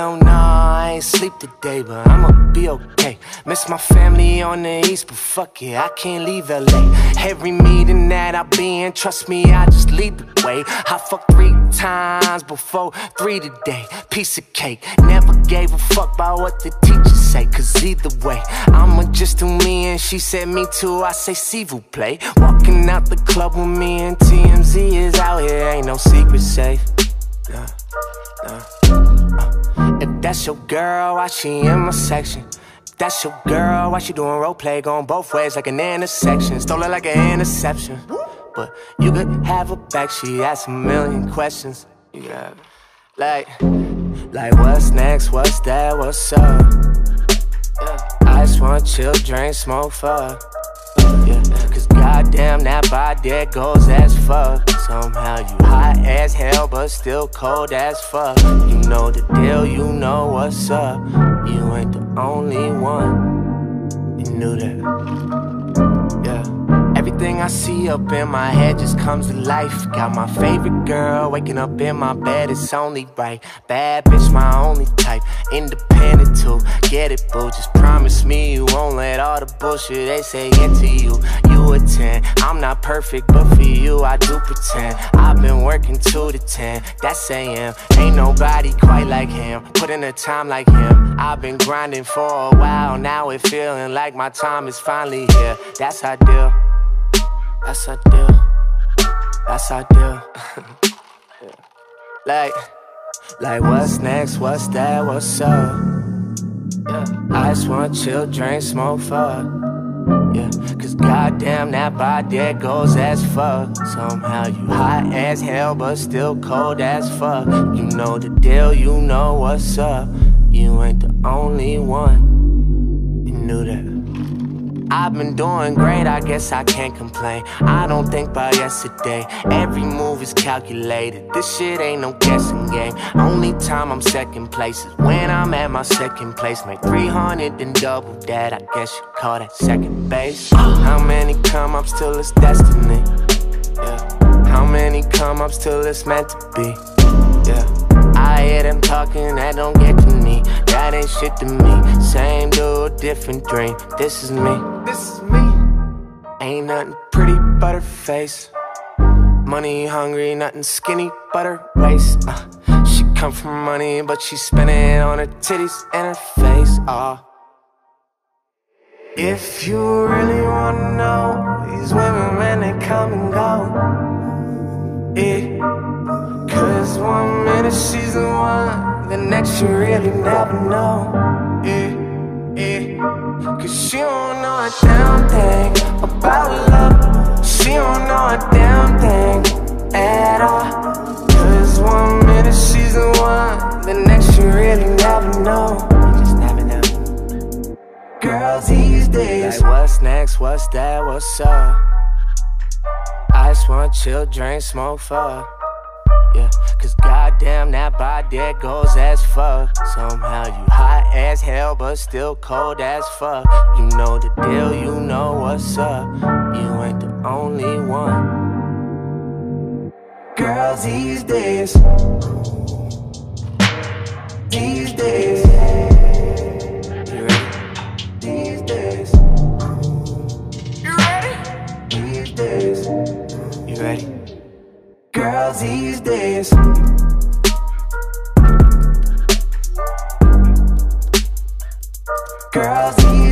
don't know, I ain't sleep today, but I'ma be okay. Miss my family on the east, but fuck it, I can't leave LA. Every meeting that I be in, trust me, I just lead the way. I fucked 3 times before 3 today, piece of cake. Never gave a fuck about what the teachers say, cause either way, I'ma just do me, and she said me too, I say s'il vous plaît. Walking out the club with me and TMZ is out here, ain't no secret safe. If that's your girl, why she in my section? If that's your girl, why she doing role play, going both ways like an intersection? Stole it like an interception, but you could have her back, she asked a million questions. You got it. Like what's next, what's that, what's up? I just wanna chill, drink, smoke, fuck. Yeah, cause goddamn that body there goes as fuck. Somehow you hot as hell but still cold as fuck. You know the deal, you know what's up. You ain't the only one. You knew that. Yeah. Everything I see up in my head just comes to life. Got my favorite girl waking up in my bed, it's only right. Bad bitch, my only type. Independent too, get it boo. Just promise me you won't let all the bullshit they say into you. You a 10, I'm not perfect, but for you I do pretend. I've been working 2 to 10, that's AM. Ain't nobody quite like him, put in the time like him. I've been grinding for a while, now it feeling like my time is finally here. That's how I deal. That's how I deal. That's how I deal. Yeah. Like what's next, what's that, what's up? Yeah. I just wanna chill, drink, smoke, fuck. Yeah, cause goddamn that body there goes as fuck. Somehow you hot as hell but still cold as fuck. You know the deal, you know what's up. You ain't the only one. You knew that. I've been doing great, I guess I can't complain. I don't think about yesterday, every move is calculated. This shit ain't no guessing game. Only time I'm second place is when I'm at my second place. Make 300 then double that, I guess you call that second base. How many come ups till it's destiny? Yeah. How many come ups till it's meant to be? Yeah. I hear them talking, that don't get to me. That ain't shit to me. Same dude, different dream. This is me. This is me. Ain't nothing pretty but her face. Money hungry, nothing skinny but her waist. She come from money, but she spend it on her titties and her face. If you really wanna know, these women, man, they come and go. Cause 1 minute she's the one, the next you really never know. Cause she don't know a damn thing about love. She don't know a damn thing at all. Cause 1 minute she's the one, the next you really never know. You just never know. Girls these days, like what's next, what's that, what's up? I just wanna chill, drink, smoke, fuck. Yeah, cause goddamn that body there goes as fuck. Somehow you hot as hell but still cold as fuck. You know the deal, you know what's up. You ain't the only one. Girls these days, these days, you ready? These days, you ready? These days, you ready? Girls these days, girls these